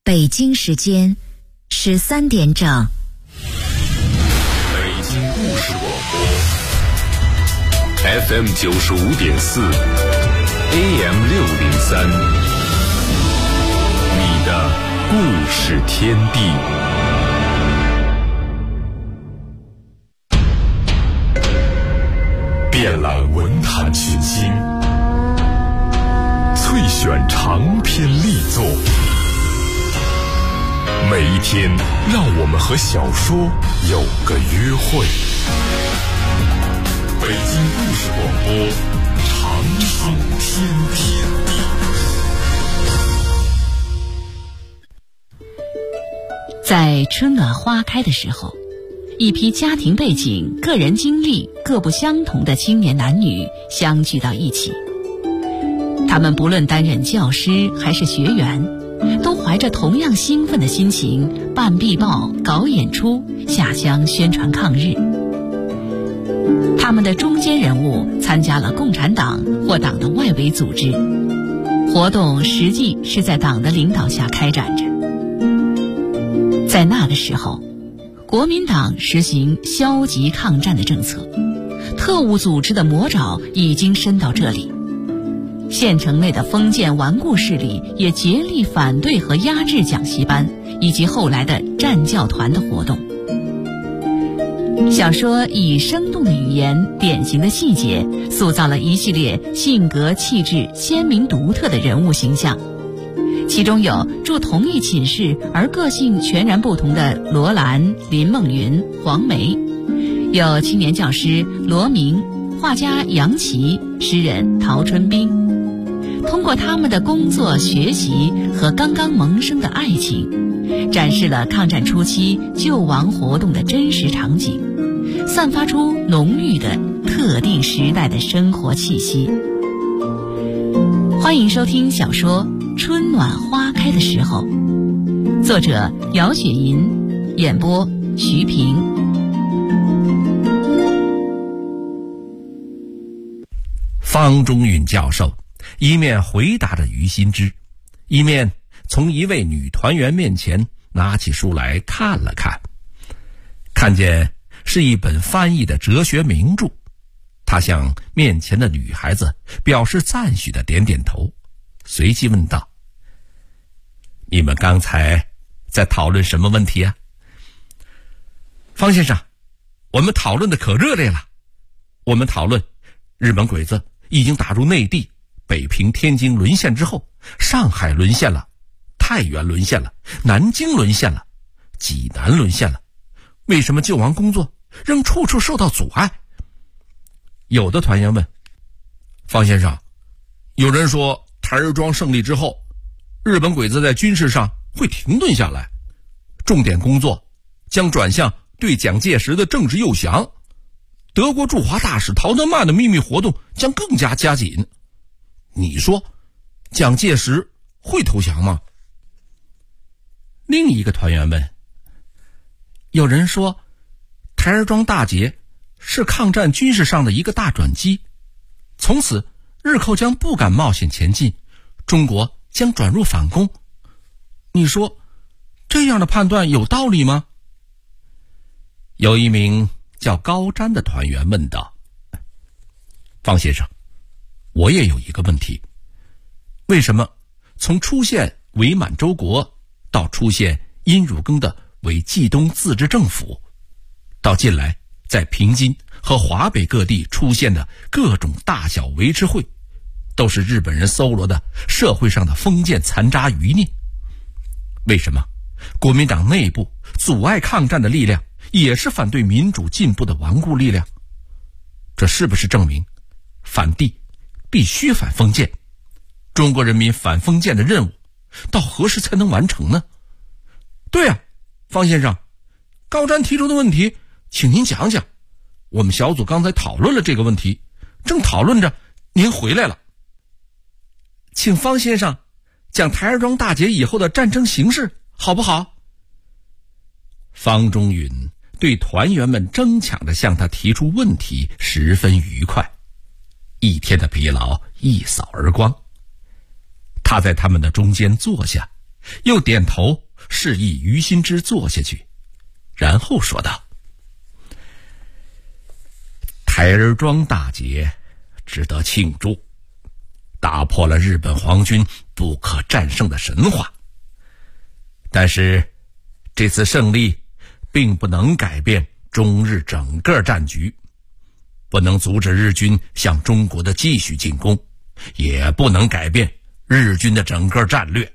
北京时间13点整。 北京故事广播 FM 95.4 AM 603，你的故事天地。遍览文坛群星，萃选长篇力作。每一天，让我们和小说有个约会。北京故事广播，长寿天地。 在春暖花开的时候，一批家庭背景、个人经历各不相同的青年男女相聚到一起。他们不论担任教师还是学员，都怀着同样兴奋的心情办壁报、搞演出、下乡宣传抗日。他们的中坚人物参加了共产党或党的外围组织，活动实际是在党的领导下开展着。在那个时候，国民党实行消极抗战的政策，特务组织的魔爪已经伸到这里。县城内的封建顽固势力也竭力反对和压制讲习班以及后来的战教团的活动。小说以生动的语言、典型的细节，塑造了一系列性格气质鲜明独特的人物形象。其中有住同一寝室而个性全然不同的罗兰、林梦云、黄梅，有青年教师罗明、画家杨琦、诗人陶春冰。通过他们的工作、学习和刚刚萌生的爱情，展示了抗战初期救亡活动的真实场景，散发出浓郁的特定时代的生活气息。欢迎收听小说《春暖花开的时候》，作者姚雪银，演播徐平。 方中允教授一面回答着于新之，一面从一位女团员面前拿起书来看了看，看见是一本翻译的哲学名著。他向面前的女孩子表示赞许的点点头，随即问道：你们刚才在讨论什么问题啊？方先生，我们讨论的可热烈了。我们讨论日本鬼子已经打入内地，北平、天津沦陷之后，上海沦陷了，太原沦陷了，南京沦陷了，济南沦陷了，为什么救亡工作仍处处受到阻碍？有的团员问：方先生，有人说台儿庄胜利之后，日本鬼子在军事上会停顿下来，重点工作将转向对蒋介石的政治诱降，德国驻华大使陶德曼的秘密活动将更加加紧。你说蒋介石会投降吗？另一个团员问：有人说台儿庄大捷是抗战军事上的一个大转机，从此日寇将不敢冒险前进，中国将转入反攻。你说这样的判断有道理吗？有一名叫高瞻的团员问道：方先生，我也有一个问题，为什么从出现伪满洲国到出现殷汝耕的伪冀东自治政府，到近来在平津和华北各地出现的各种大小维持会，都是日本人搜罗的社会上的封建残渣余孽？为什么国民党内部阻碍抗战的力量也是反对民主进步的顽固力量？这是不是证明反帝必须反封建？中国人民反封建的任务到何时才能完成呢？对啊，方先生，高瞻提出的问题请您讲讲。我们小组刚才讨论了这个问题，正讨论着您回来了。请方先生讲台儿庄大捷以后的战争形势好不好？方中允对团员们争抢着向他提出问题十分愉快，一天的疲劳一扫而光。他在他们的中间坐下， 又点头示意于新之坐下去，然后说道：台儿庄大捷值得庆祝，打破了日本皇军不可战胜的神话。但是这次胜利并不能改变中日整个战局，不能阻止日军向中国的继续进攻，也不能改变日军的整个战略。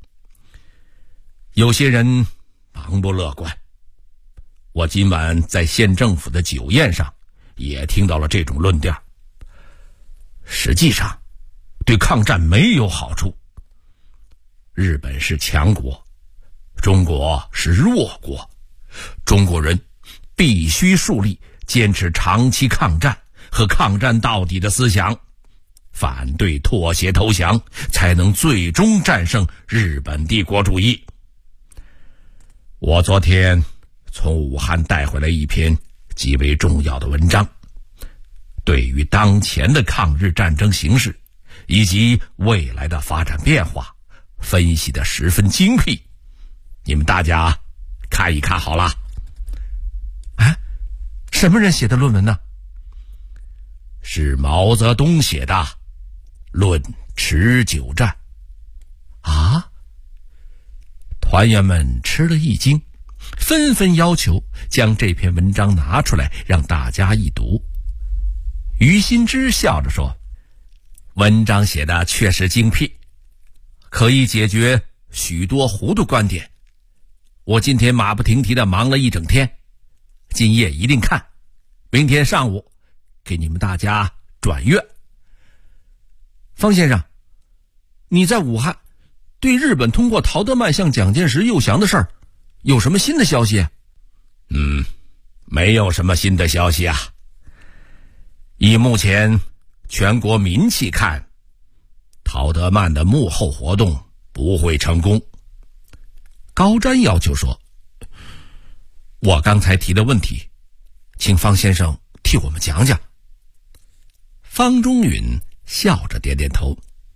有些人忙不乐观，我今晚在县政府的酒宴上也听到了这种论调。实际上对抗战没有好处。日本是强国，中国是弱国，中国人必须树立坚持长期抗战和抗战到底的思想，反对妥协投降，才能最终战胜日本帝国主义。我昨天从武汉带回来一篇极为重要的文章，对于当前的抗日战争形势以及未来的发展变化分析得十分精辟，你们大家看一看好了。什么人写的论文呢？是毛泽东写的《论持久战》。团员们吃了一惊，纷纷要求将这篇文章拿出来让大家一读。于新之笑着说：文章写的确实精辟，可以解决许多糊涂观点。我今天马不停蹄地忙了一整天，今夜一定看，明天上午给你们大家转阅。方先生，你在武汉对日本通过陶德曼向蒋介石诱降的事儿有什么新的消息？没有什么新的消息啊。以目前全国民气看，陶德曼的幕后活动不会成功。高瞻要求说：我刚才提的问题，请方先生替我们讲讲。方中允笑着点点头：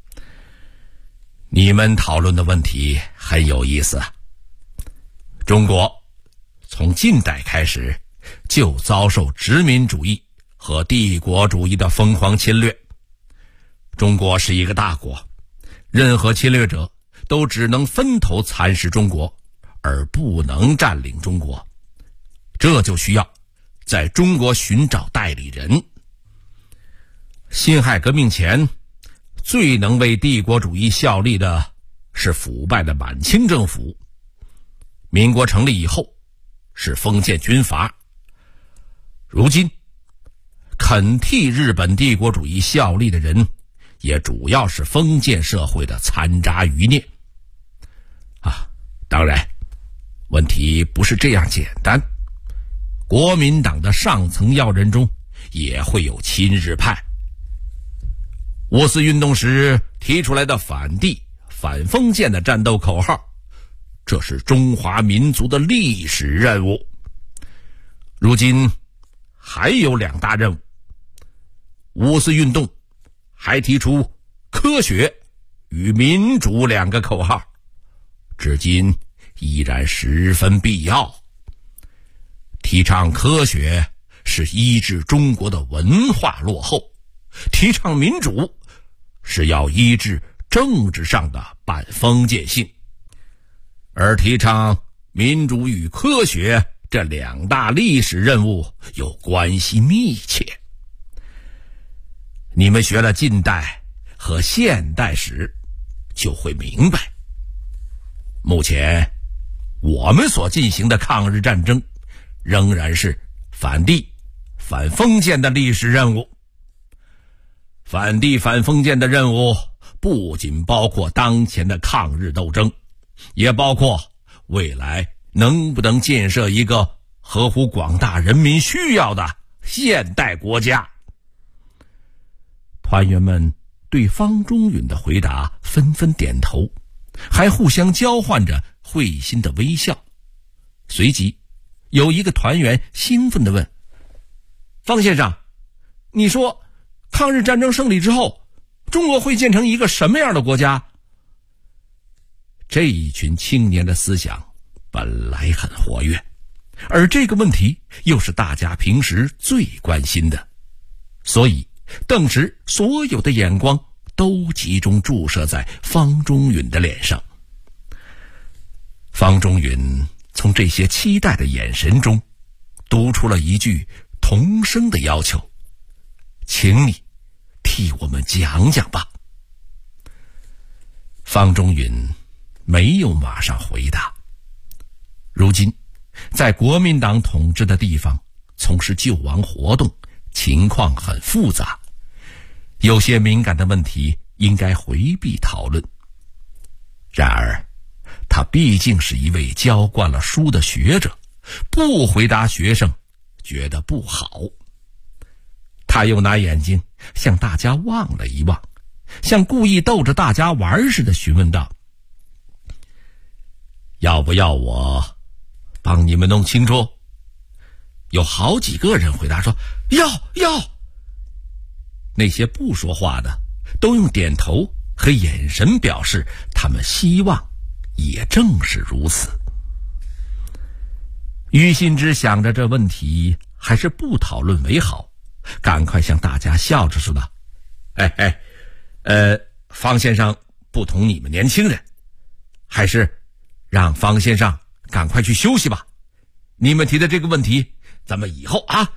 你们讨论的问题很有意思。中国从近代开始就遭受殖民主义和帝国主义的疯狂侵略。中国是一个大国，任何侵略者都只能分头蚕食中国，而不能占领中国。这就需要在中国寻找代理人。辛亥革命前最能为帝国主义效力的是腐败的满清政府，民国成立以后是封建军阀。如今肯替日本帝国主义效力的人也主要是封建社会的残渣余孽当然问题不是这样简单，国民党的上层要人中也会有亲日派。五四运动时提出来的反帝反封建的战斗口号，这是中华民族的历史任务。如今还有两大任务。五四运动还提出科学与民主两个口号，至今依然十分必要。提倡科学是医治中国的文化落后，提倡民主是要医治政治上的半封建性。而提倡民主与科学这两大历史任务又关系密切。你们学了近代和现代史就会明白，目前我们所进行的抗日战争仍然是反帝反封建的历史任务。反帝反封建的任务不仅包括当前的抗日斗争，也包括未来能不能建设一个合乎广大人民需要的现代国家。团员们对方中允的回答纷纷点头，还互相交换着会心的微笑。随即有一个团员兴奋地问：方先生，你说抗日战争胜利之后，中国会建成一个什么样的国家？ 这一群青年的思想本来很活跃，而这个问题又是大家平时最关心的，所以顿时所有的眼光都集中注射在方中允的脸上。方中允从这些期待的眼神中读出了一句同声的要求：请你替我们讲讲吧。方中允没有马上回答。如今在国民党统治的地方从事救亡活动，情况很复杂，有些敏感的问题应该回避讨论。然而他毕竟是一位教惯了书的学者，不回答学生觉得不好。他又拿眼睛向大家望了一望，像故意逗着大家玩似的询问道：要不要我帮你们弄清楚？有好几个人回答说要。那些不说话的都用点头和眼神表示他们希望也正是如此。于新之想着这问题还是不讨论为好，赶快向大家笑着说道：方先生不同你们年轻人，还是让方先生赶快去休息吧。你们提的这个问题咱们以后啊。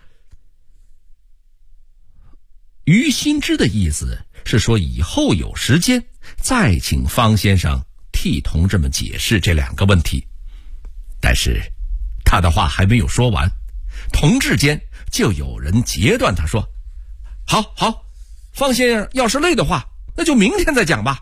于新之的意思是说以后有时间再请方先生替同志们解释这两个问题。但是他的话还没有说完，同志间就有人截断他说：好，方先生要是累的话，那就明天再讲吧。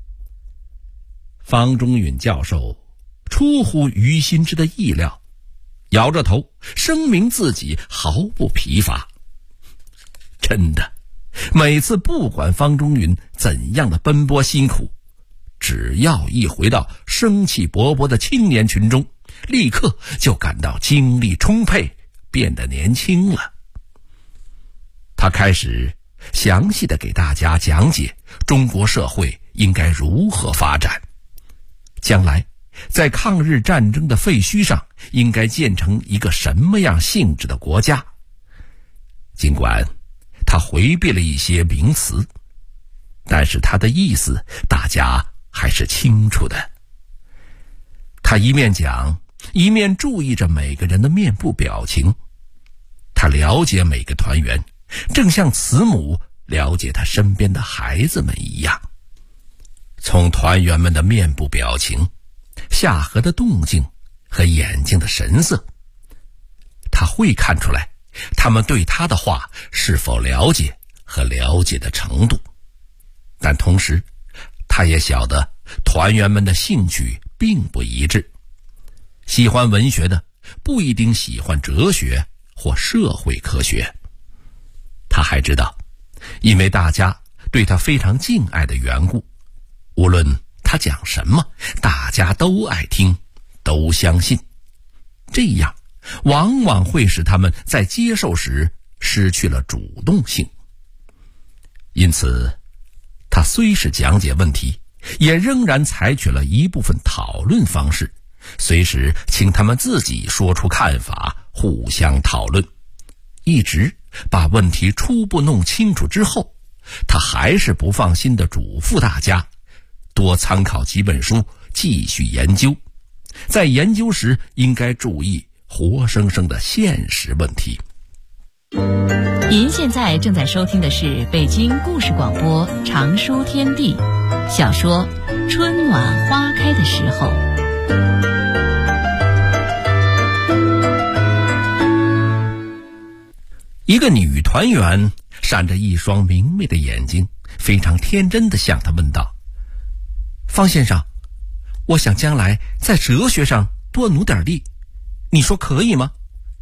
方中允教授出乎于新之的意料，摇着头声明自己毫不疲乏。真的，每次不管方中允怎样的奔波辛苦，只要一回到生气勃勃的青年群中，立刻就感到精力充沛，变得年轻了。他开始详细的给大家讲解中国社会应该如何发展，将来在抗日战争的废墟上应该建成一个什么样性质的国家。尽管他回避了一些名词，但是他的意思大家还是清楚的。他一面讲，一面注意着每个人的面部表情。他了解每个团员，正像慈母了解他身边的孩子们一样。从团员们的面部表情、下颌的动静和眼睛的神色，他会看出来他们对他的话是否了解和了解的程度。但同时他也晓得团员们的兴趣并不一致，喜欢文学的不一定喜欢哲学或社会科学。他还知道，因为大家对他非常敬爱的缘故，无论他讲什么，大家都爱听，都相信。这样往往会使他们在接受时失去了主动性。因此他虽是讲解问题，也仍然采取了一部分讨论方式，随时请他们自己说出看法，互相讨论，一直把问题初步弄清楚之后，他还是不放心地嘱咐大家多参考几本书，继续研究。在研究时应该注意活生生的现实问题。 您现在正在收听的是北京故事广播长书天地小说《春暖花开的时候》。 一个女团员闪着一双明媚的眼睛，非常天真地向他问道：方先生，我想将来在哲学上多努点力，你说可以吗？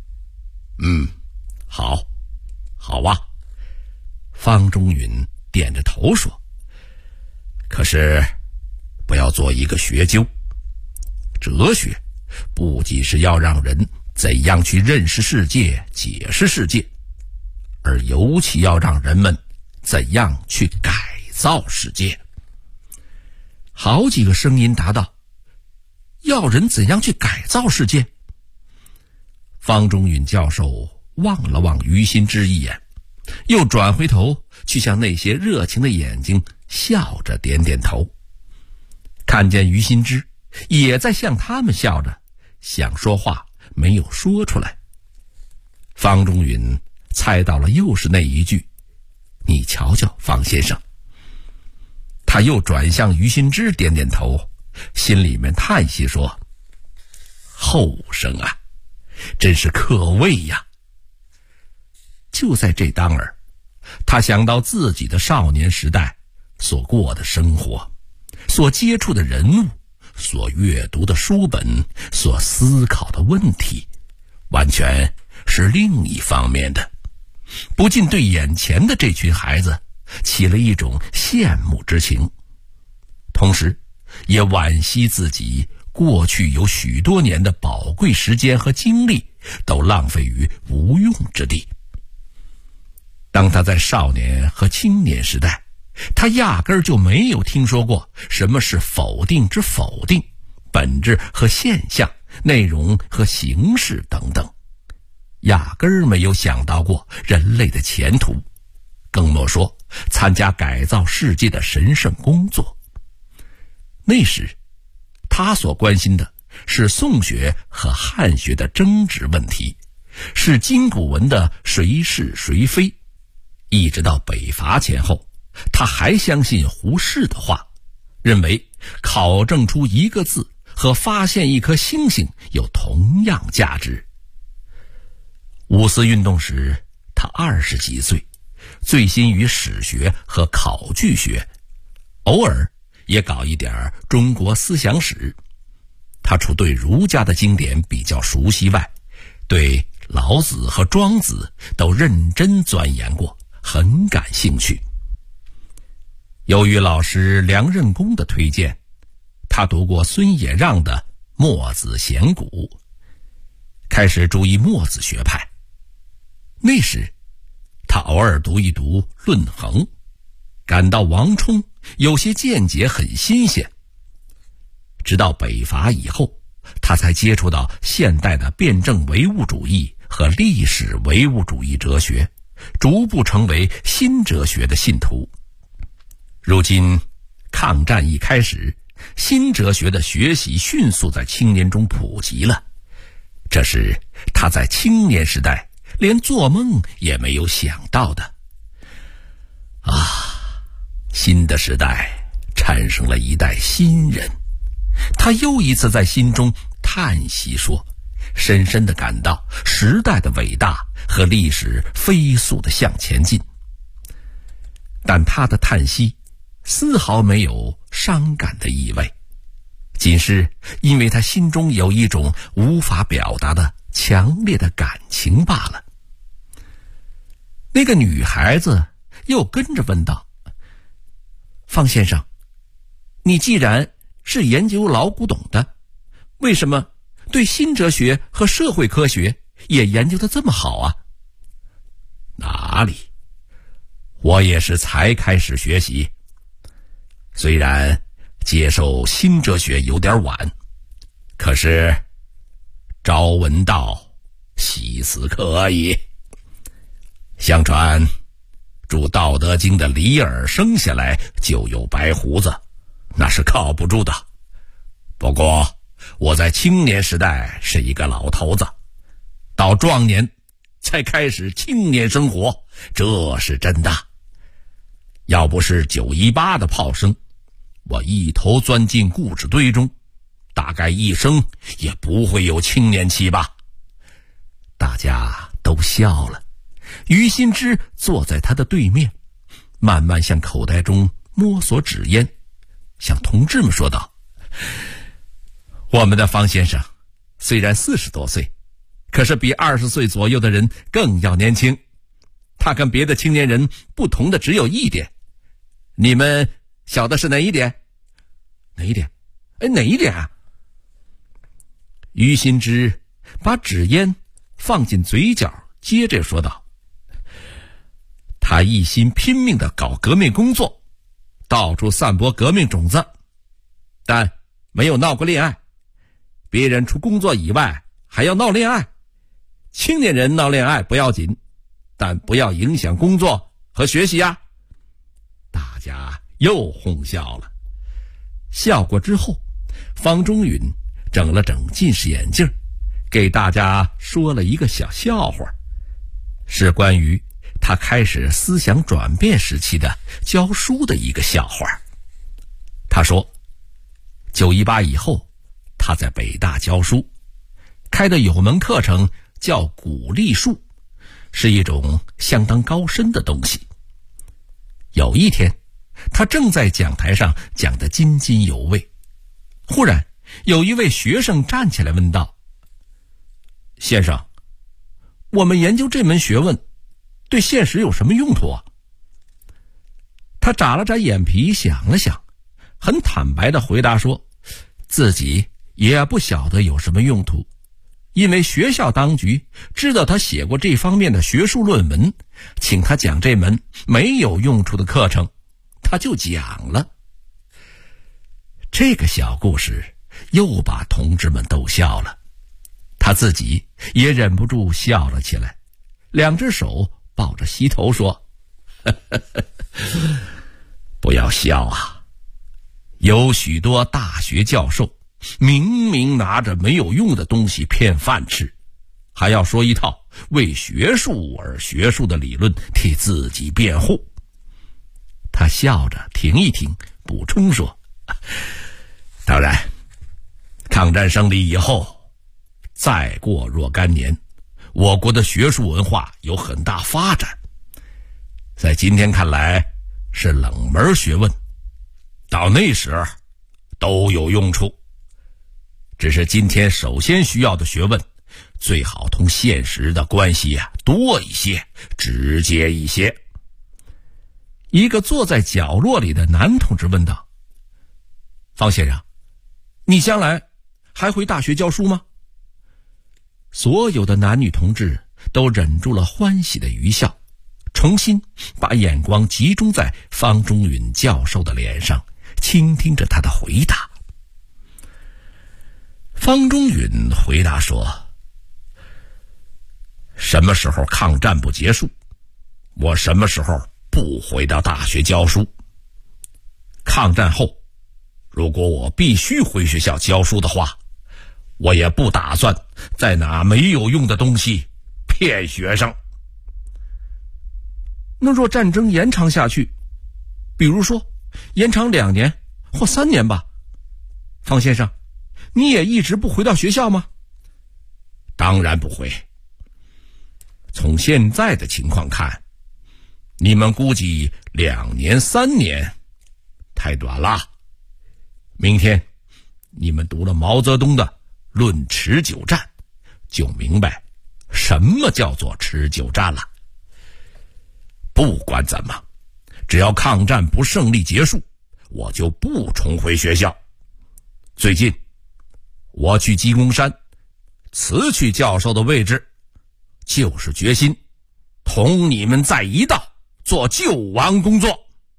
好啊。方中允点着头说：可是不要做一个学究，哲学不仅是要让人怎样去认识世界、解释世界，而尤其要让人们怎样去改造世界。好几个声音答道： 要人怎样去改造世界。方中允教授望了望于新之一眼，又转回头去向那些热情的眼睛笑着点点头。看见于新之也在向他们笑着，想说话没有说出来。方中允猜到了又是那一句：你瞧瞧方先生。他又转向于新之点点头，心里面叹息说：后生啊，真是可畏呀。就在这当儿，他想到自己的少年时代所过的生活，所接触的人物，所阅读的书本，所思考的问题，完全是另一方面的，不禁对眼前的这群孩子起了一种羡慕之情，同时也惋惜自己过去有许多年的宝贵时间和精力都浪费于无用之地。当他在少年和青年时代，他压根儿就没有听说过什么是否定之否定，本质和现象，内容和形式等等，压根儿没有想到过人类的前途，更莫说参加改造世界的神圣工作。那时他所关心的是宋学和汉学的争执问题，是今古文的谁是谁非。一直到北伐前后，他还相信胡适的话，认为考证出一个字和发现一颗星星有同样价值。五四运动时他20几岁，醉心于史学和考据学，偶尔也搞一点中国思想史。他除对儒家的经典比较熟悉外，对老子和庄子都认真钻研过，很感兴趣。由于老师梁任公的推荐，他读过孙野让的《墨子贤古》，开始注意墨子学派。那时他偶尔读一读《论衡》，感到王充有些见解很新鲜。直到北伐以后，他才接触到现代的辩证唯物主义和历史唯物主义哲学，逐步成为新哲学的信徒。如今抗战一开始，新哲学的学习迅速在青年中普及了，这是他在青年时代连做梦也没有想到的。新的时代产生了一代新人，他又一次在心中叹息说，深深地感到时代的伟大和历史飞速地向前进。但他的叹息丝毫没有伤感的意味，仅是因为他心中有一种无法表达的强烈的感情罢了。那个女孩子又跟着问道：方先生，你既然是研究老古董的，为什么对新哲学和社会科学也研究得这么好啊？哪里，我也是才开始学习，虽然接受新哲学有点晚，可是朝闻道，夕死可矣。相传著《道德经》的李耳生下来就有白胡子，那是靠不住的。不过我在青年时代是一个老头子，到壮年才开始青年生活，这是真的。要不是918的炮声，我一头钻进故纸堆中，大概一生也不会有青年期吧。大家都笑了。于心之坐在他的对面，慢慢向口袋中摸索纸烟，向同志们说道：我们的方先生虽然40多岁，可是比20岁左右的人更要年轻。他跟别的青年人不同的只有一点，你们晓得是哪一点？哪一点？哪一点啊？于心之把纸烟放进嘴角，接着说道：他一心拼命地搞革命工作，到处散播革命种子，但没有闹过恋爱， 别人除工作以外还要闹恋爱。青年人闹恋爱不要紧，但不要影响工作和学习啊。大家又哄笑了。笑过之后，方中允整了整近视眼镜，给大家说了一个小笑话，是关于他开始思想转变时期的教书的一个笑话。他说918以后，他在北大教书，开的有门课程叫鼓励术，是一种相当高深的东西。有一天，他正在讲台上讲得津津有味，忽然有一位学生站起来问道：先生，我们研究这门学问对现实有什么用途啊？他眨了眨眼皮，想了想，很坦白地回答说，自己也不晓得有什么用途，因为学校当局知道他写过这方面的学术论文，请他讲这门没有用处的课程，他就讲了。这个小故事又把同志们逗笑了，他自己也忍不住笑了起来，两只手抱着膝头说不要笑啊，有许多大学教授明明拿着没有用的东西骗饭吃，还要说一套为学术而学术的理论替自己辩护。他笑着停一停，补充说，当然抗战胜利以后，再过若干年，我国的学术文化有很大发展，在今天看来是冷门学问，到那时都有用处。只是今天首先需要的学问，最好同现实的关系多一些，直接一些。一个坐在角落里的男同志问道：方先生，你将来还回大学教书吗？所有的男女同志都忍住了欢喜的余笑，重新把眼光集中在方中允教授的脸上，倾听着他的回答。方中允回答说，什么时候抗战不结束，我什么时候不回到大学教书。抗战后，如果我必须回学校教书的话，我也不打算再拿没有用的东西骗学生。那若战争延长下去，比如说延长2年或3年吧，方先生，你也一直不回到学校吗？当然不回。从现在的情况看，你们估计2年3年太短了。明天你们读了毛泽东的《论持久战》，就明白什么叫做持久战了。不管怎么，只要抗战不胜利结束，我就不重回学校。最近我去鸡公山辞去教授的位置，就是决心同你们在一道做救亡工作。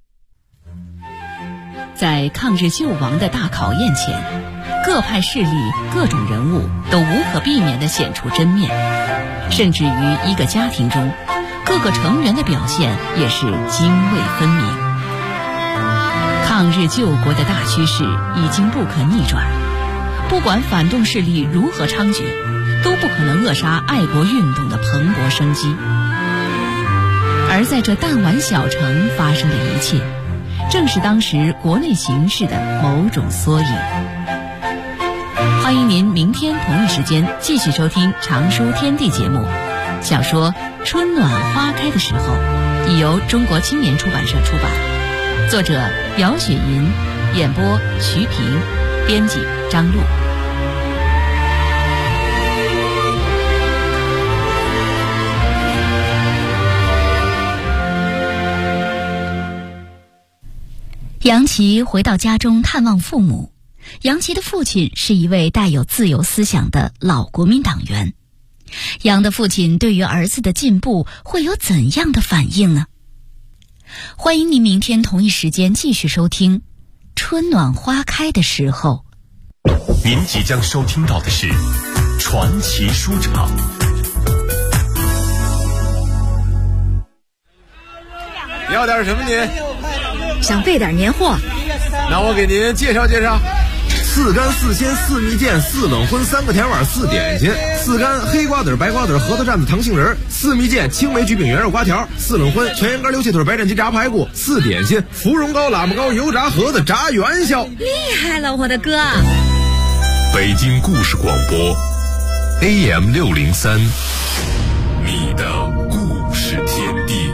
在抗日救亡的大考验前，各派势力、各种人物都无可避免地显出真面，甚至于一个家庭中，各个成员的表现也是泾渭分明。抗日救国的大趋势已经不可逆转，不管反动势力如何猖獗，都不可能扼杀爱国运动的蓬勃生机。而在这弹丸小城发生的一切，正是当时国内形势的某种缩影。欢迎您明天同一时间继续收听《常书天地》节目。小说《春暖花开的时候》已由中国青年出版社出版，作者姚雪银，演播徐平，编辑张璐。 杨琦回到家中探望父母。杨琦的父亲是一位带有自由思想的老国民党员。杨的父亲对于儿子的进步会有怎样的反应呢？欢迎您明天同一时间继续收听《春暖花开的时候》。 您即将收听到的是传奇书场。 要点什么您？ 想备点年货。 那我给您介绍介绍。4干4鲜4蜜饯4冷荤3个甜碗4点心，4干黑瓜子白瓜子核桃蘸子糖杏仁，4蜜饯青梅焗饼圆肉瓜条，4冷荤全羊肝溜切腿白斩鸡炸排骨，4点心芙蓉糕喇嘛糕油炸盒子炸元宵。 厉害了，我的哥！ 北京故事广播 AM603， 你的故事天地。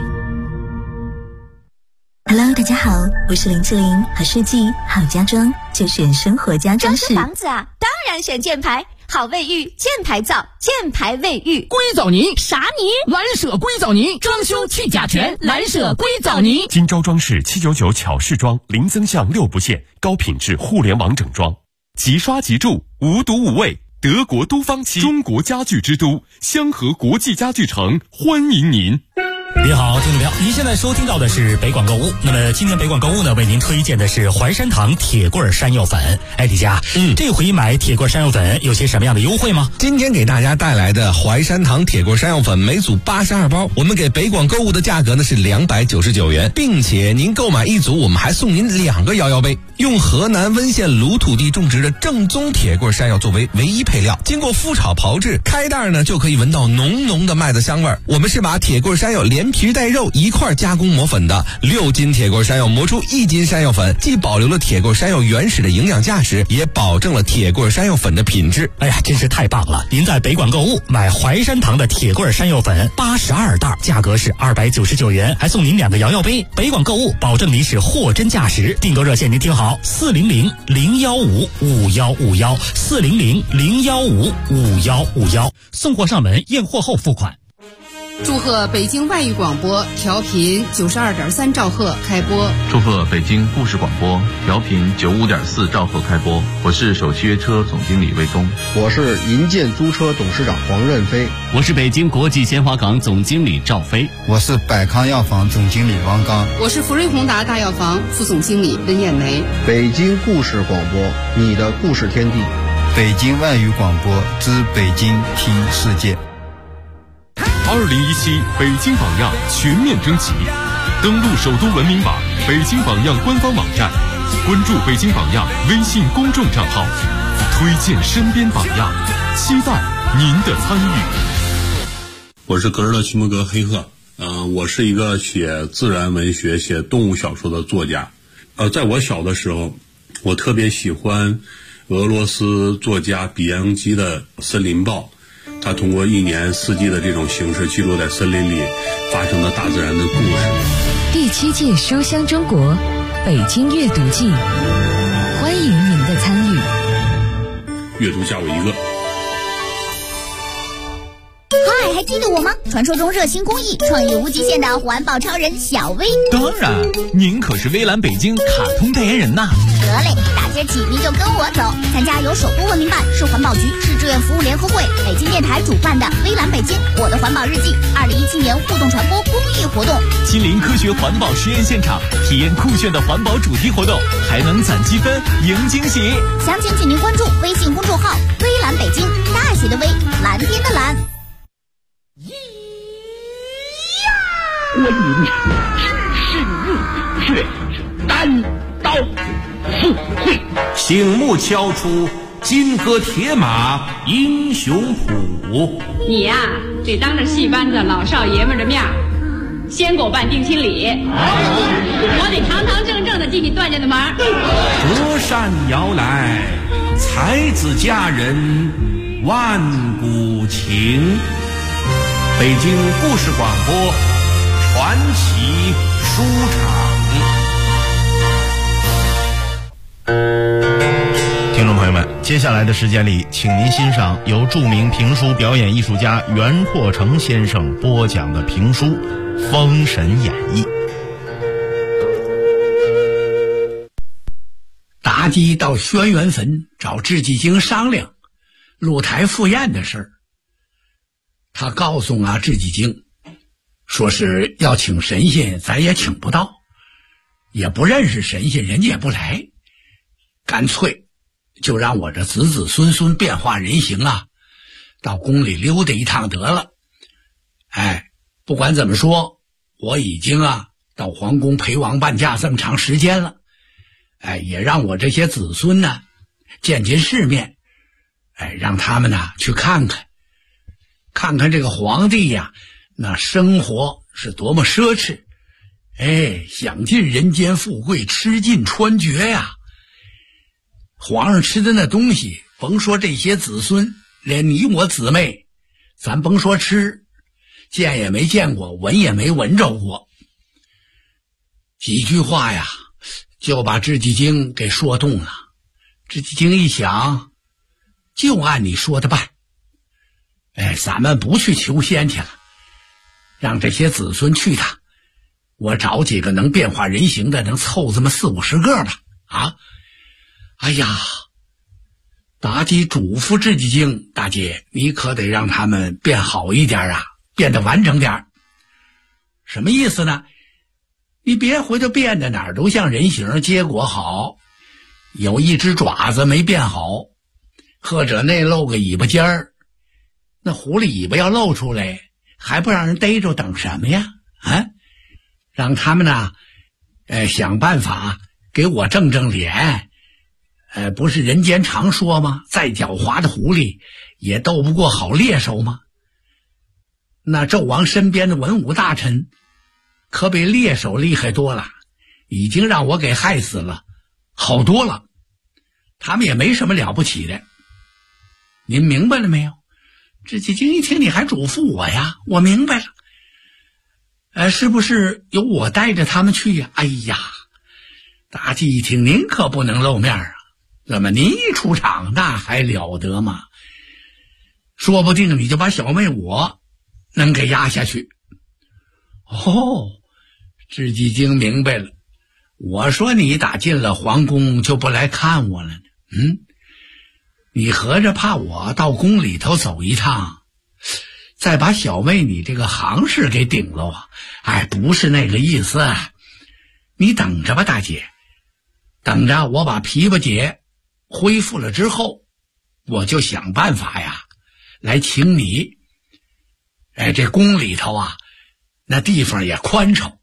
Hello， 大家好，我是林志玲，好设计好家装就选生活家装饰。 装修房子啊，当然选箭牌，好卫浴箭牌皂，箭牌卫浴。 硅藻泥啥泥？ 蓝舍硅藻泥，装修去甲醛，蓝舍硅藻泥。 今朝装饰799巧饰装，零增项6不限，高品质互联网整装，即刷即住，无毒无味。德国都方漆，中国家具之都，香河国际家具城欢迎您。 您好，听众朋友，您现在收听到的是北广购物。那么今天北广购物呢，为您推荐的是怀山堂铁棍山药粉。哎，李佳，这回买铁棍山药粉有些什么样的优惠吗？ 今天给大家带来的怀山堂铁棍山药粉每组82包，我们给北广购物的价格呢是299元，并且您购买一组，我们还送您2个摇摇杯。用河南温县鲁土地种植的正宗铁棍山药作为唯一配料，经过麸炒炮制，开袋呢就可以闻到浓浓的麦子香味。我们是把铁棍山药连皮带肉一块加工磨粉的，6斤铁棍山药磨出1斤山药粉，既保留了铁棍山药原始的营养价值，也保证了铁棍山药粉的品质。 哎呀，真是太棒了！您在北广购物买怀山堂的铁棍山药粉82袋，价格是299元，还送您2个摇摇杯。北广购物保证您是货真价实。订购热线您听好，400-015-5151，400-015-5151，送货上门，验货后付款。 祝贺北京外语广播调频92.3兆赫开播。 祝贺北京故事广播调频95.4兆赫开播。我是首汽约车总经理魏东。 我是银建租车董事长黄任飞。 我是北京国际鲜花港总经理赵飞。 我是百康药房总经理王刚。 我是福瑞宏达大药房副总经理温艳梅。 北京故事广播，你的故事天地。 北京外语广播之北京听世界。 2017北京榜样全面征集，登录首都文明榜北京榜样官方网站，关注北京榜样微信公众账号，推荐身边榜样，期待您的参与。 我是格尔勒区摩格黑鹤，我是一个写自然文学、写动物小说的作家。在我小的时候，我特别喜欢俄罗斯作家比扬基的《森林报》。他通过1年4季的这种形式，记录在森林里发生的大自然的故事。 第7届书香中国北京阅读季，欢迎您的参与。 阅读加我1个。 嗨，还记得我吗？传说中热心公益、创意无极限的环保超人小薇。 当然，您可是微蓝北京卡通代言人呐。 得嘞，大街起您就跟我走，参加由首都文明办、市环保局、市志愿服务联合会、北京电台主办的微蓝北京我的环保日记2017年互动传播公益活动， 亲临科学环保实验现场，体验酷炫的环保主题活动，还能攒积分赢惊喜。 详情请您关注微信公众号微蓝北京，大写的微，蓝天的蓝。 关羽知识入却单刀赴会， 醒目敲出金戈铁马英雄谱。 你呀，得当着戏班子老少爷们的面先给我办定亲礼，我得堂堂正正的进你段家的门。 隔山遥来，才子佳人万古情。北京故事广播传奇书场。 听众朋友们，接下来的时间里，请您欣赏由著名评书表演艺术家袁阔成先生播讲的评书《封神演义》。 妲己到轩辕坟找智计经商量露台赴宴的事儿。他告诉智计经，说是要请神仙，咱也请不到，也不认识神仙，人家也不来，干脆就让我这子子孙孙变化人形啊，到宫里溜达一趟得了。不管怎么说，我已经到皇宫陪王伴驾这么长时间了，也让我这些子孙呢见见世面，让他们去看看这个皇帝呀，那生活是多么奢侈，享尽人间富贵，吃尽穿绝呀。皇上吃的那东西，甭说这些子孙，连你我姊妹，咱甭说吃，见也没见过，闻也没闻着过。几句话呀，就把智济经给说动了。智济经一想，就按你说的办。咱们不去求仙去了，让这些子孙去他，我找几个能变化人形的，能凑这么40-50个吧。哎呀，妲己嘱咐智济经，大姐，你可得让他们变好一点变得完整点。什么意思呢？你别回头变的哪儿都像人形，结果好有一只爪子没变好，或者那露个尾巴尖儿，那狐狸尾巴要露出来，还不让人逮着，等什么呀？让他们想办法给我正正脸。不是人间常说吗？再狡猾的狐狸也斗不过好猎手吗？那纣王身边的文武大臣可比猎手厉害多了，已经让我给害死了好多了，他们也没什么了不起的。您明白了没有？智济经一听，你还嘱咐我呀？我明白了。是不是由我带着他们去呀？哎呀，妲己一听，您可不能露面怎么您一出场那还了得吗？说不定你就把小妹我能给压下去。智济经明白了。我说你打进了皇宫就不来看我了呢？你合着怕我到宫里头走一趟，再把小妹你这个行事给顶了不是那个意思。你等着吧，大姐，等着我把琵琶姐恢复了之后，我就想办法来请你。这宫里头那地方也宽敞，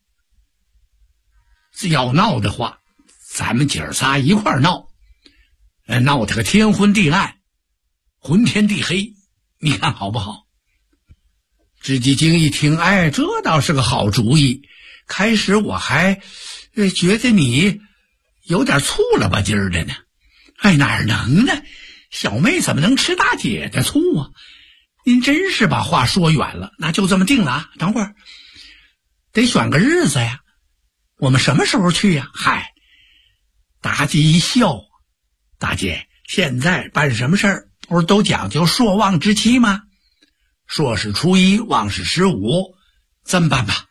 要闹的话，咱们姐儿仨一块儿闹，闹得个天昏地暗，昏天地黑，你看好不好？智济经一听，这倒是个好主意。开始我还觉得你有点醋了吧唧儿的呢。哪能呢？小妹怎么能吃大姐的醋啊？您真是把话说远了。那就这么定了等会儿得选个日子呀。我们什么时候去呀？妲己一笑，大姐，现在办什么事儿不是都讲究朔望之期吗？朔是初一，望是15，这么办吧。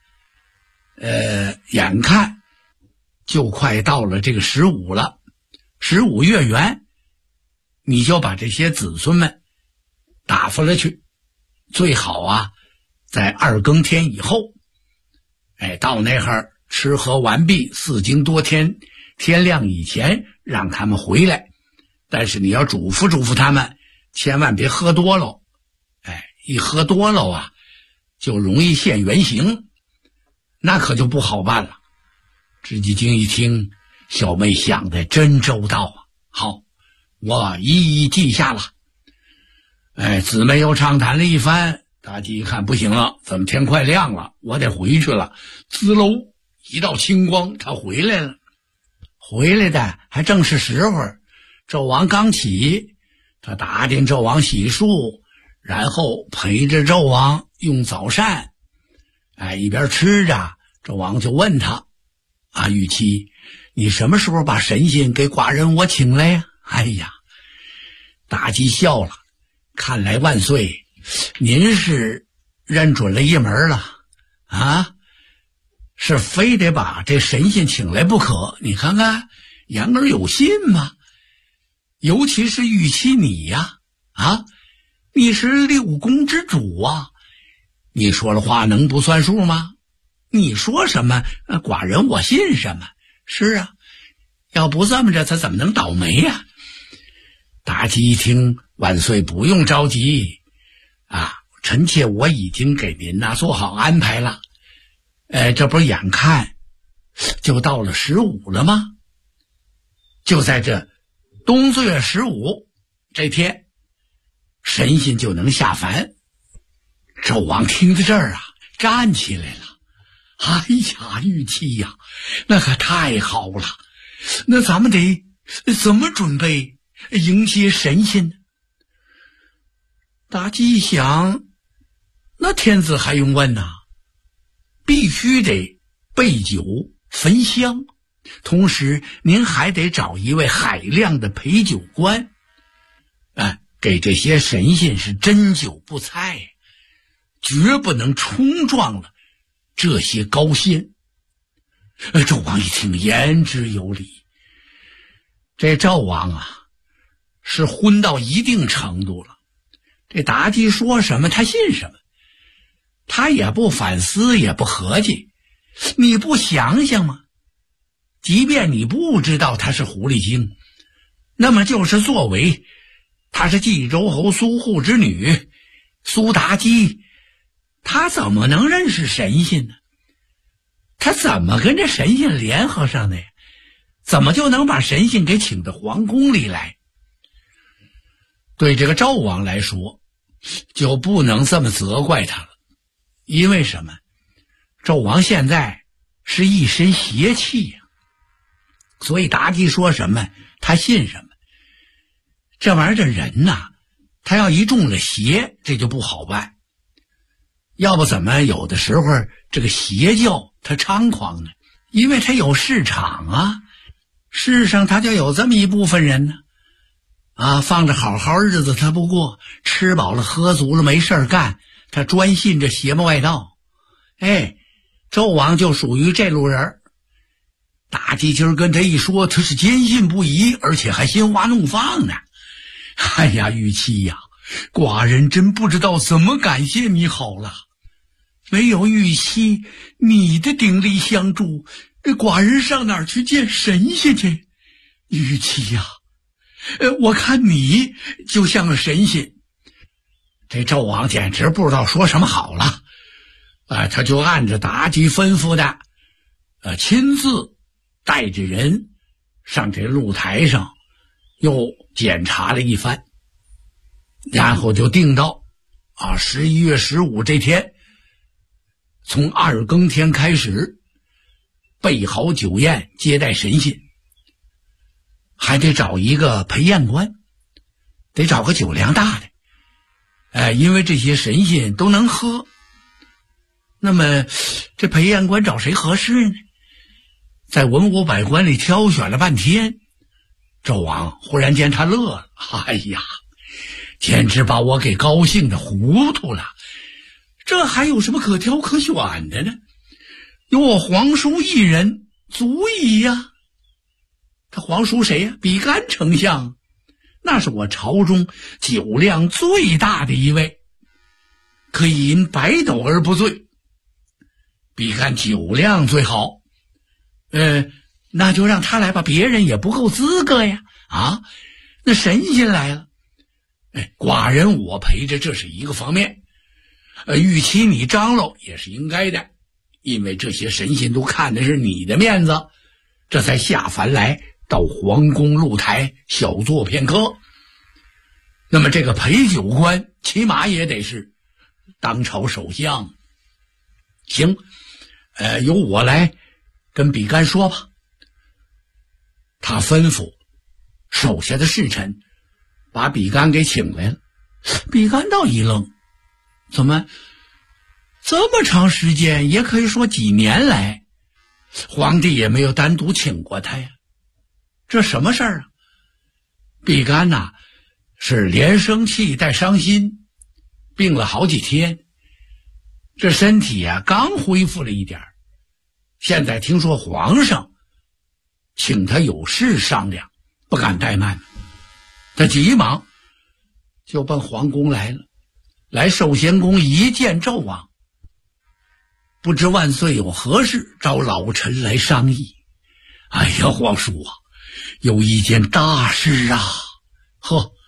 眼看就快到了这个15了，15月圆，你就把这些子孙们打发了去，最好在2更天以后。到那儿吃喝完毕，4更多天，天亮以前让他们回来。但是你要嘱咐嘱咐他们，千万别喝多了。一喝多了就容易现原形，那可就不好办了。智济经一听，小妹想的真周到好，我一一记下了。姊妹又畅谈了一番。妲己一看不行了，怎么天快亮了，我得回去了。滋喽，一道青光，他回来了。回来的还正是时候，纣王刚起，他打点纣王洗漱，然后陪着纣王用早膳。一边吃着，纣王就问他玉妻，你什么时候把神仙给寡人我请来呀？妲己笑了，看来万岁，您是认准了一门了是非得把这神仙请来不可。你看看言而有信吗？尤其是玉妻你呀你是6宫之主你说了话能不算数吗？你说什么寡人我信什么。是要不这么着他怎么能倒霉呀？ 妲己一听，万岁不用着急啊，臣妾我已经给您做好安排了。这不是眼看就到了15了吗？就在这冬4月15这天，神仙就能下凡。纣王听到这儿啊，站起来了。哎呀，玉妻呀，那可太好了！那咱们得怎么准备迎接神仙呢？妲己一想，那天子还用问呐？必须得备酒焚香，同时您还得找一位海量的陪酒官，给这些神仙是针灸不菜，绝不能冲撞了这些高仙。纣王一听，言之有理。这纣王啊，是昏到一定程度了。这妲己说什么他信什么，他也不反思，也不合计。你不想想吗？即便你不知道他是狐狸精，那么就是作为他是冀州侯苏护之女苏妲己，他怎么能认识神仙呢？他怎么跟这神仙联合上的呀？怎么就能把神仙给请到皇宫里来？对这个纣王来说，就不能这么责怪他了。因为什么？纣王现在是一身邪气呀，所以妲己说什么他信什么。这玩意儿这人呐，他要一中了邪，这就不好办。要不怎么有的时候这个邪教他猖狂呢？因为他有市场啊，世上他就有这么一部分人呢，放着好好日子他不过，吃饱了喝足了没事干，他专信这邪魔外道。纣王就属于这路人。妲己今儿跟他一说，他是坚信不疑，而且还心花怒放呢。哎呀，玉妻呀，寡人真不知道怎么感谢你好了。没有玉妻你的鼎力相助，寡人上哪儿去见神仙去？玉妻呀，我看你就像个神仙。这纣王简直不知道说什么好了。他就按着妲己吩咐的，亲自带着人上这露台上又检查了一番，然后就定到11月15这天，从2更天开始备好酒宴接待神仙，还得找一个陪宴官，得找个酒量大的，因为这些神仙都能喝。那么这陪宴官找谁合适呢？在文武百官里挑选了半天，纣王忽然间他乐了，哎呀，简直把我给高兴的糊涂了。这还有什么可挑可选的呢？有我皇叔一人足矣呀。他皇叔谁呀？比干丞相，那是我朝中酒量最大的一位，可以饮100斗而不醉。比干酒量最好，那就让他来吧，别人也不够资格呀。那神仙来了，寡人我陪着，这是一个方面。玉妻你张罗也是应该的，因为这些神仙都看的是你的面子，这才下凡来到皇宫露台小坐片刻。那么这个陪酒官起码也得是当朝首相。行，由我来跟比干说吧。他吩咐手下的侍臣把比干给请来了。比干倒一愣，怎么这么长时间，也可以说几年来，皇帝也没有单独请过他呀？这什么事儿啊？比干呐，是连生气带伤心，病了好几天，这身体啊刚恢复了一点，现在听说皇上请他有事商量，不敢怠慢，他急忙就奔皇宫来了。来寿仙宫一见纣王，不知万岁有何事，找老臣来商议。哎呀，皇叔啊，有一件大事啊！呵，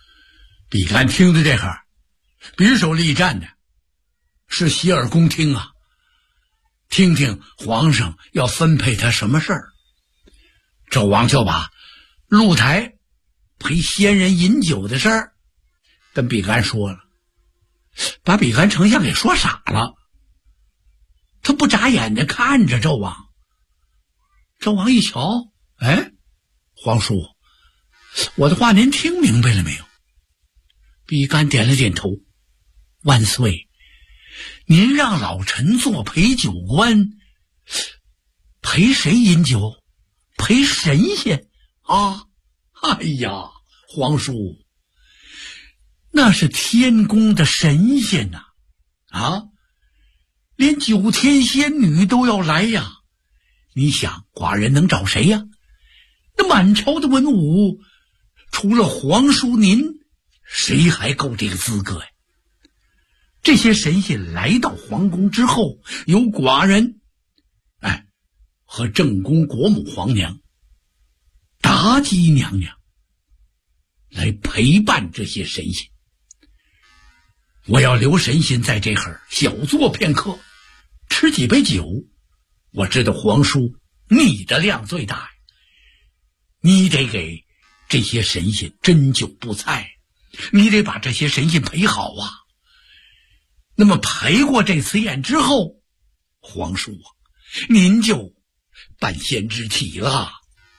比干听着这会儿，匕首立战的，是洗耳恭听啊，听听皇上要分配他什么事儿。纣王就把露台陪先人饮酒的事儿跟比干说了，把比干丞相给说傻了。他不眨眼的看着纣王。纣王一瞧，哎，皇叔，我的话您听明白了没有？比干点了点头，万岁，您让老臣做陪酒官，陪谁饮酒？陪神仙啊！哎呀，皇叔，那是天宫的神仙呐！啊，连9天仙女都要来呀！你想，寡人能找谁呀？那满朝的文武，除了皇叔您，谁还够这个资格呀？这些神仙来到皇宫之后，由寡人和正宫国母皇娘、妲己娘娘来陪伴这些神仙。我要留神仙在这会儿小坐片刻，吃几杯酒。我知道皇叔你的量最大呀，你得给这些神仙针灸布菜，你得把这些神仙陪好啊。那么陪过这次宴之后，皇叔啊，您就半仙之体了。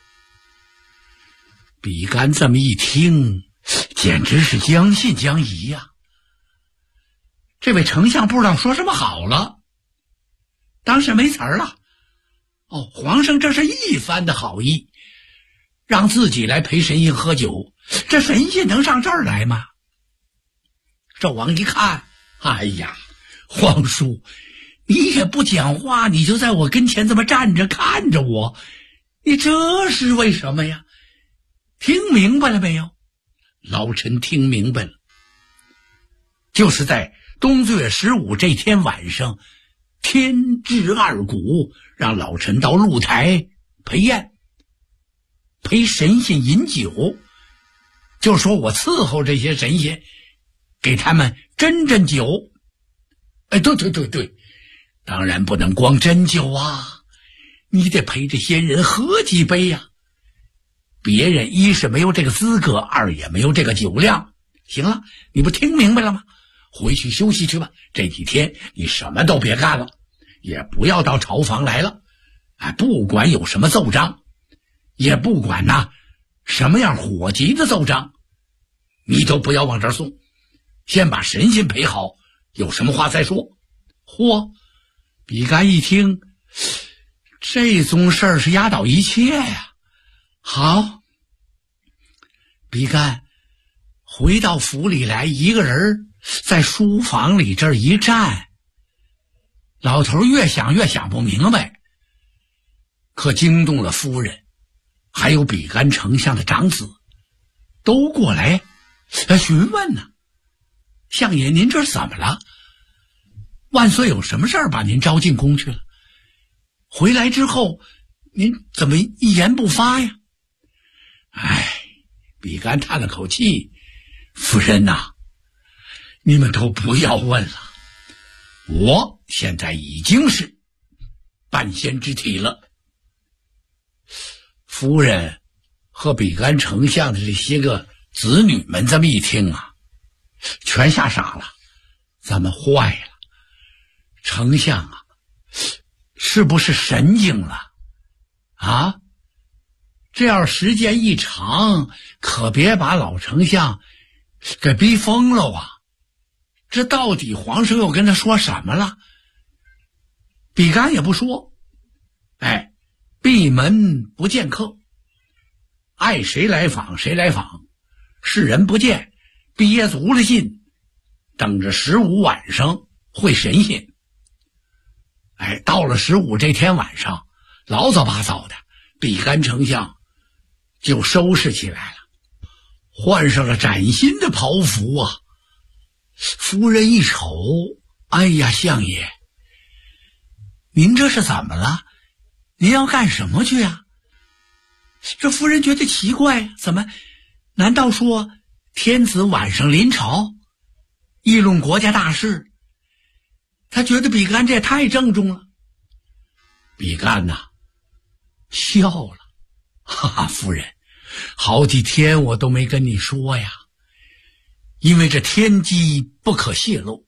比干这么一听，简直是将信将疑呀。这位丞相不知道说什么好了，当时没词儿了。哦，皇上这是一番的好意，让自己来陪神仙喝酒，这神仙能上这儿来吗？纣王一看，哎呀，皇叔，你也不讲话，你就在我跟前这么站着看着我，你这是为什么呀？听明白了没有？老臣听明白了，就是在冬月15这天晚上，天至2鼓，让老臣到露台陪宴，陪神仙饮酒，就说我伺候这些神仙，给他们斟酒。哎，对，当然不能光斟酒啊，你得陪着仙人喝几杯呀。别人一是没有这个资格，二也没有这个酒量。行了，你不听明白了吗？回去休息去吧，这几天你什么都别干了，也不要到朝房来了。不管有什么奏章，也不管什么样火急的奏章，你都不要往这儿送，先把神仙陪好，有什么话再说。嚯，比干一听，这宗事儿是压倒一切呀。好，比干回到府里来，一个人在书房里这儿一站，老头越想越想不明白，可惊动了夫人，还有比干丞相的长子，都过来询问呢。相爷，您这是怎么了？万岁有什么事儿把您招进宫去了？回来之后您怎么一言不发呀？比干叹了口气，夫人呐，你们都不要问了，我现在已经是半仙之体了。夫人和比干丞相的这些个子女们这么一听啊，全吓傻了。咱们坏了，丞相啊，是不是神经了啊？这要时间一长，可别把老丞相给逼疯了啊！这到底皇上又跟他说什么了？比干也不说，闭门不见客，爱谁来访谁来访，世人不见，憋足了劲，等着15晚上会神仙。到了15这天晚上，老早八早的，比干丞相就收拾起来了，换上了崭新的袍服啊。夫人一瞅，哎呀，相爷，您这是怎么了？您要干什么去啊？这夫人觉得奇怪，怎么？难道说天子晚上临朝，议论国家大事，他觉得比干这也太郑重了。比干呐，笑了，哈哈，夫人，好几天我都没跟你说呀，因为这天机不可泄露。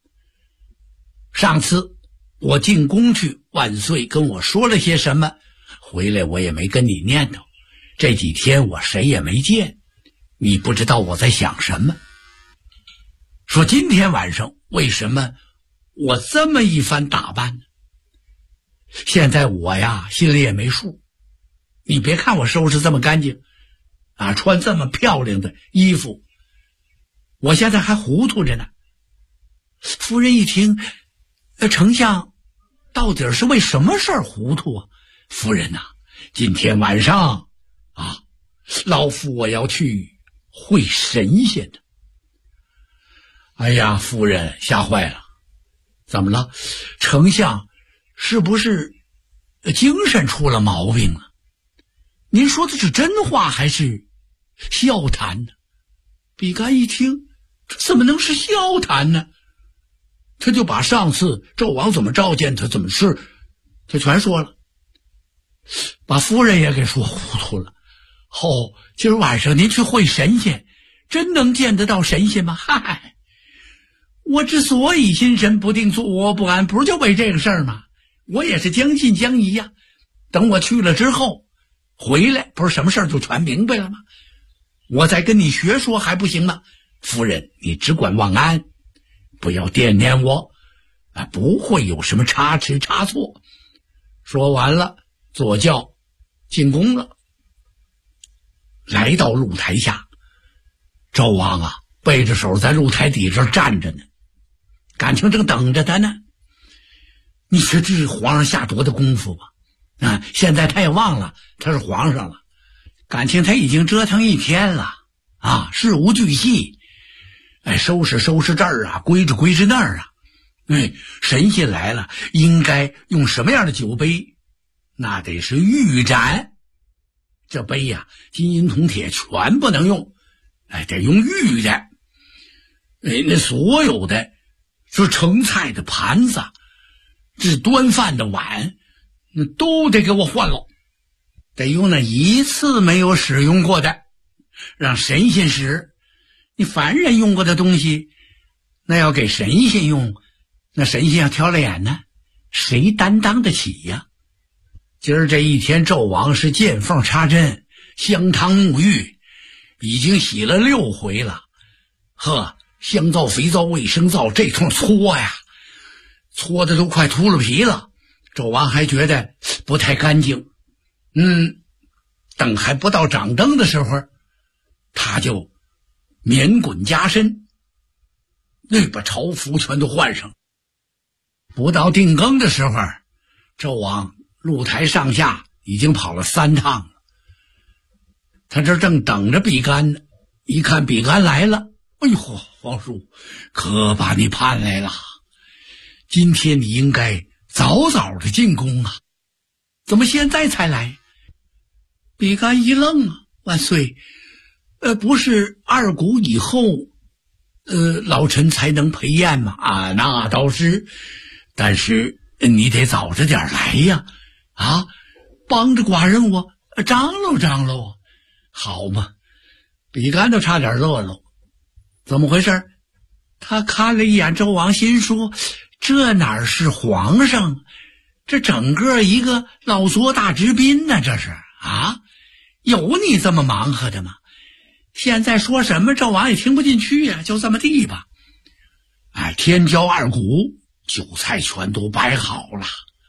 上次我进宫去，万岁跟我说了些什么，回来我也没跟你念叨。这几天我谁也没见，你不知道我在想什么。说今天晚上为什么我这么一番打扮呢？现在我呀心里也没数。你别看我收拾这么干净啊，穿这么漂亮的衣服，我现在还糊涂着呢。夫人一听，丞相到底是为什么事儿糊涂啊？夫人呐，今天晚上啊，老夫我要去会神仙的。哎呀，夫人吓坏了，怎么了？丞相是不是精神出了毛病了？您说的是真话还是笑谈呢？比干一听，这怎么能是笑谈呢？他就把上次纣王怎么召见他，怎么事，他全说了，把夫人也给说糊涂了。哦，今儿晚上您去会神仙，真能见得到神仙吗？嗨，我之所以心神不定，坐卧不安，不是就为这个事儿吗？我也是将信将疑呀。等我去了之后回来，不是什么事儿就全明白了吗？我再跟你学说还不行吗？夫人，你只管忘安，不要惦念我啊，不会有什么差池差错。说完了，坐轿进宫了。来到露台下，纣王啊背着手在露台底这站着呢，感情正等着他呢。你说这皇上下多大功夫吧？啊，现在他也忘了他是皇上了，感情他已经折腾一天了啊，事无巨细，哎，收拾收拾这儿啊，归置归置那儿啊。哎，神仙来了，应该用什么样的酒杯？那得是玉盏，这杯呀，金银铜铁全不能用，哎，得用玉的。哎，那所有的说盛菜的盘子，这端饭的碗，那都得给我换了，得用那一次没有使用过的，让神仙使。你凡人用过的东西，那要给神仙用，那神仙要挑脸呢，谁担当得起呀？今儿这一天，纣王是见缝插针，香汤沐浴，已经洗了6回了。呵，香皂、肥皂、卫生皂，这通搓呀，搓的都快秃了皮了。纣王还觉得不太干净。等还不到掌灯的时候，他就棉滚加身，那把朝服全都换上。不到定更的时候，纣王露台上下已经跑了3趟了。他这正等着比干呢，一看比干来了，哎呦，皇叔，可把你盼来了。今天你应该早早的进宫啊，怎么现在才来？比干一愣啊，万岁，不是2鼓以后老臣才能陪宴吗？啊，那倒是，但是你得早着点来呀，啊，帮着寡人我张罗张罗，好嘛。比干都差点乐了。怎么回事？他看了一眼纣王，心说这哪是皇上，这整个一个老左大直宾呢，这是啊，有你这么忙活的吗？现在说什么纣王也听不进去呀，就这么地吧。哎，天椒2鼓，酒菜全都摆好了，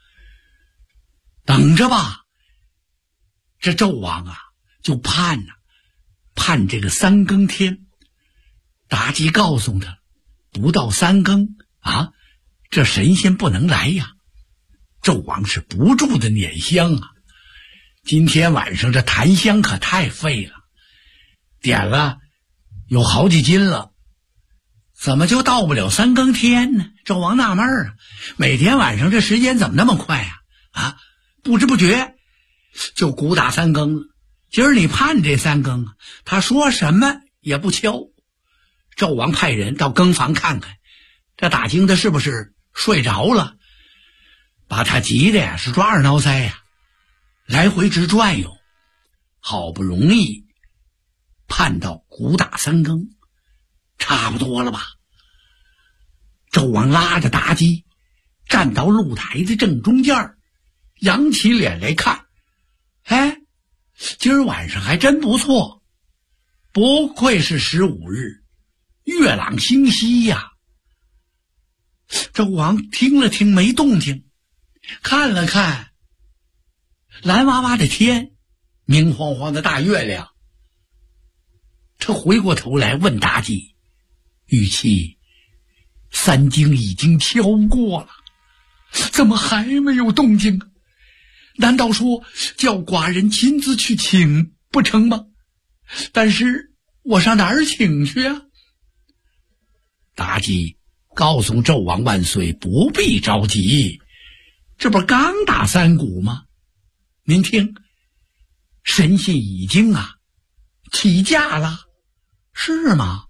等着吧。这纣王啊就盼这个3更天。妲己告诉他，不到3更啊，这神仙不能来呀。纣王是不住的捻香啊，今天晚上这檀香可太费了，点了有好几斤了，怎么就到不了3更天呢？纣王纳闷啊，每天晚上这时间怎么那么快啊？啊，不知不觉就鼓打3更了。今儿你盼这3更啊，他说什么也不敲。纣王派人到更房看看，这打更的是不是睡着了，把他急的呀是抓耳挠腮呀，来回直转悠。好不容易盼到鼓打3更，差不多了吧。纣王拉着妲己站到露台的正中间，扬起脸来看，哎，今儿晚上还真不错，不愧是15日，月朗星稀呀。纣王听了听没动静，看了看蓝娃娃的天，明晃晃的大月亮。他回过头来问妲己，玉妻，3更已经敲过了，怎么还没有动静？难道说叫寡人亲自去请不成吗？但是我上哪儿请去啊？妲己告诉纣王万岁，不必着急，这不刚打3鼓吗？您听，神仙已经起驾了，是吗？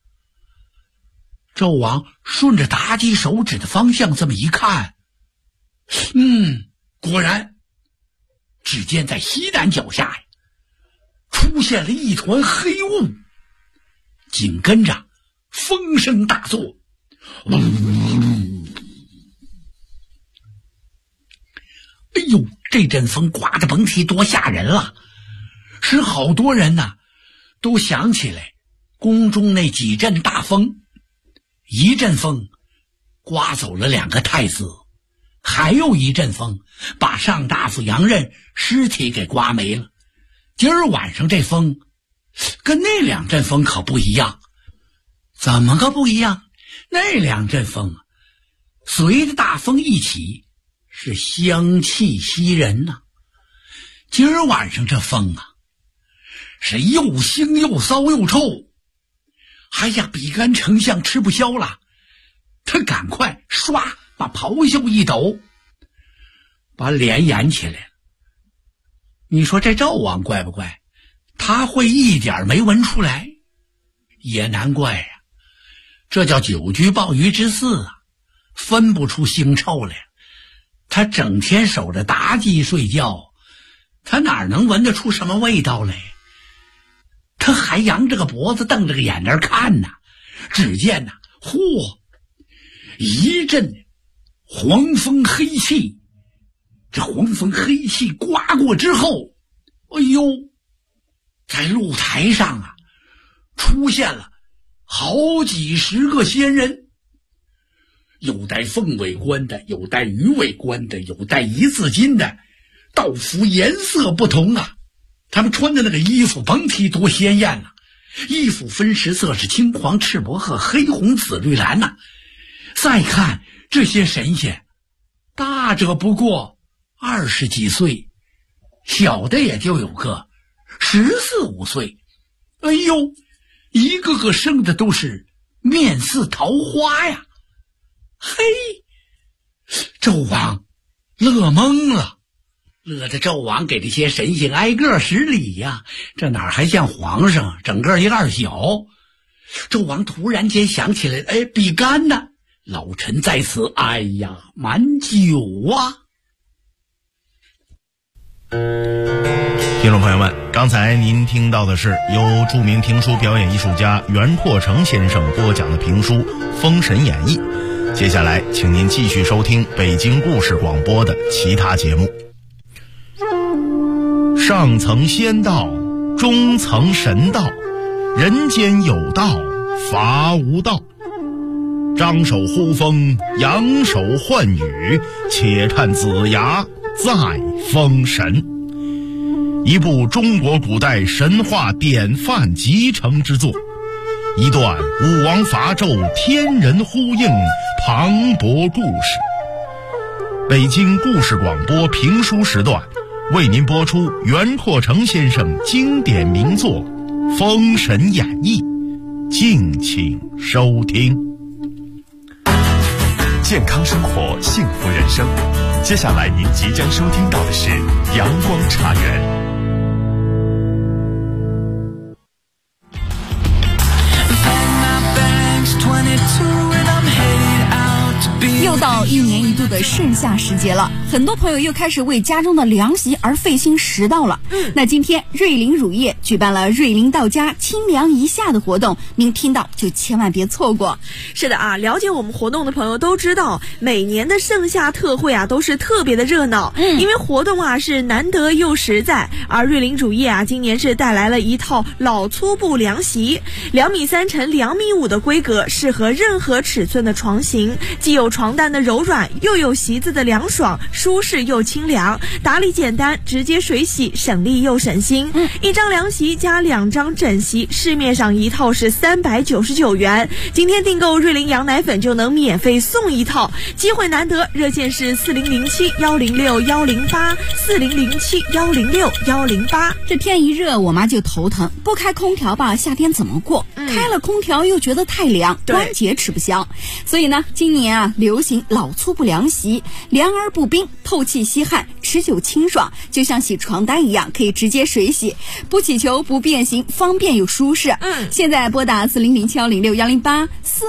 纣王顺着妲己手指的方向这么一看，果然，只见在西南脚下出现了一团黑雾，紧跟着风声大作，哎呦，这阵风刮得甭提多吓人了，使好多人都想起来宫中那几阵大风。一阵风刮走了2个太子，还有一阵风把上大夫杨任尸体给刮没了。今儿晚上这风跟那2阵风可不一样。怎么个不一样？那2阵风随着大风一起，是香气袭人呐。今儿晚上这风是又腥又骚又臭。哎呀，比干丞相吃不消了，他赶快唰把袍袖一抖，把脸掩起来了。你说这纣王怪不怪？他会一点没闻出来？也难怪呀，这叫久居鲍鱼之肆分不出腥臭来。他整天守着妲己睡觉，他哪能闻得出什么味道来？他还扬着个脖子瞪着个眼睛看呢，只见嚯，一阵黄风黑气。这黄风黑气刮过之后，哎呦，在露台上出现了好几十个仙人，有戴凤尾冠的，有戴鱼尾冠的，有戴一字巾的，道服颜色不同他们穿的那个衣服甭提多鲜艳衣服分10色，是青黄赤薄褐黑红紫绿蓝再看这些神仙，大者不过20几岁，小的也就有个14、15岁。哎呦，一个个生的都是面似桃花呀！嘿，纣王乐懵了，乐得纣王给这些神仙挨个施礼呀，这哪还像皇上，整个一二小。纣王突然间想起来，哎，比干呢？老臣在此，哎呀，满酒听众朋友们，刚才您听到的是由著名评书表演艺术家袁阔成先生播讲的评书《封神演义》。接下来请您继续收听北京故事广播的其他节目。上层仙道，中层神道，人间有道，伐无道。张手呼风，扬手唤雨，且看子牙再封神。一部中国古代神话典范集成之作，一段武王伐纣天人呼应磅礴故事。北京故事广播评书时段为您播出袁阔成先生经典名作《封神演义》，敬请收听。 健康生活，幸福人生。接下来您即将收听到的是阳光茶园。 到一年一度的盛夏时节了，很多朋友又开始为家中的凉席而费心食道了。那今天瑞麟乳业举办了瑞麟到家清凉一夏的活动，您听到就千万别错过。 是的啊，了解我们活动的朋友都知道，每年的盛夏特惠啊都是特别的热闹，因为活动啊是难得又实在。而瑞麟乳业啊今年是带来了一套老粗布凉席，2.3米乘2.5米的规格，适合任何尺寸的床型，既有床单的柔软，又有席子的凉爽，舒适又清凉，打理简单，直接水洗，省力又省心。一张凉席加2张枕席，市面上一套是399元，今天订购瑞麟羊奶粉就能免费送一套，机会难得，热线是4007-106-108 4007-106-108。 这天一热，我妈就头疼，不开空调吧，夏天怎么过？开了空调又觉得太凉，关节吃不消。所以呢，今年啊流行老粗布凉席，凉而不冰，透气吸汗，持久清爽，就像洗床单一样，可以直接水洗，不起球不变形，方便又舒适。现在拨打4007-106-108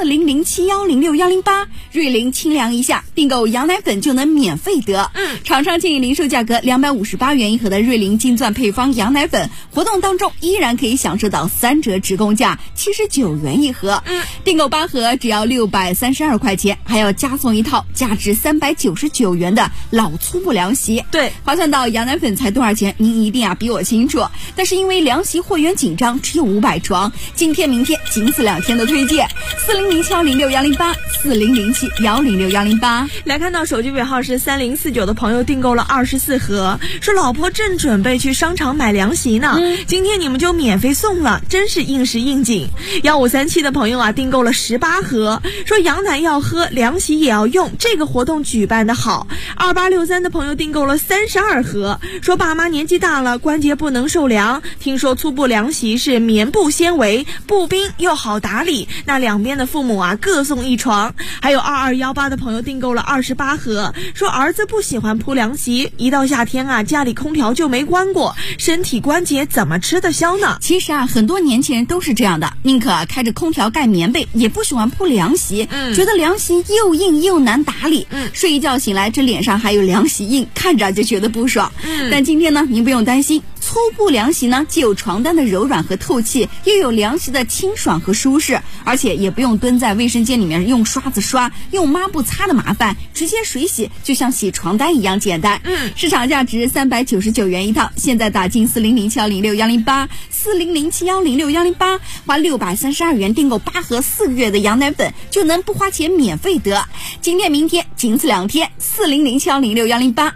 4007-106-108，瑞麟清凉一夏，订购羊奶粉就能免费得。厂商建议零售价格258元一盒的瑞麟金钻配方羊奶粉，活动当中依然可以享受到3折直供价79元一盒。订购8盒只要632块钱，还要加送一套价值399元的老粗布凉席。 对， 划算到羊奶粉才多少钱，您一定比我清楚。但是因为凉席货源紧张，只有500床，今天明天仅此2天的推荐。4007-106-108 4007-106-108。 来看到手机尾号是3049的朋友订购了24盒，说老婆正准备去商场买凉席呢，今天你们就免费送了，真是应时应景。1537的朋友啊订购了18盒，说羊奶要喝，凉席也要用，这个活动举办的好。2863的朋友订购了32盒，说爸妈年纪大了，关节不能受凉，听说粗布凉席是棉布纤维，不冰又好打理，那两边的父母啊各送1床。还有2218的朋友订购了28盒，说儿子不喜欢铺凉席，一到夏天啊家里空调就没关过，身体关节怎么吃得消呢？ 其实啊很多年轻人都是这样的，宁可开着空调盖棉被，也不喜欢铺凉席，觉得凉席又硬又难打理，睡一觉醒来这脸上还有凉席印，看着就觉得不爽。但今天呢您不用担心，粗布凉席呢既有床单的柔软和透气，又有凉席的清爽和舒适，而且也不用蹲在卫生间里面用刷子刷，用抹布擦的麻烦，直接水洗，就像洗床单一样简单。市场价值399元一套，现在打进4007-106-108 4007-106-108，花632元订购8盒4个月的羊奶粉，就能不花钱免费得。今天明天仅此2天，4007-106-108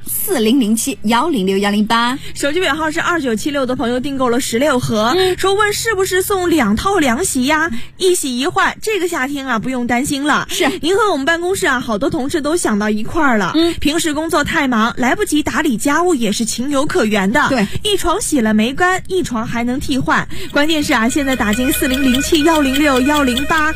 4007-106-108。 手机尾号是2976的朋友订购了16盒，说问是不是送2套凉席呀？一洗一换，这个夏天啊不用担心了。 是， 您和我们办公室啊好多同事都想到一块儿了。平时工作太忙，来不及打理家务也是情有可原的。 对， 一床洗了没干，一床还能替换。关键是啊，现在打进4007-106-108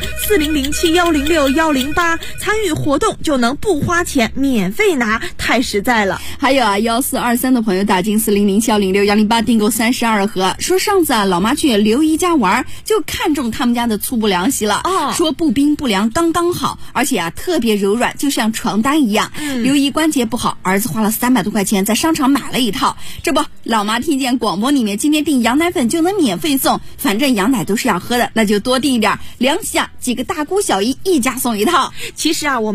4007-106-108，参与活动就能不花钱免费拿，太实在了。 还有啊1423的朋友打进4007-106-108订购32盒，说上次啊老妈去刘姨家玩，就看中他们家的粗布凉席了。说不冰不凉刚刚好，而且啊特别柔软，就像床单一样。刘姨关节不好，儿子花了300多块钱在商场买了一套。这不，老妈听见广播里面今天订羊奶粉就能免费送，反正羊奶都是要喝的，那就多订一点。凉席啊几个大姑小姨一家送一套。 其实啊我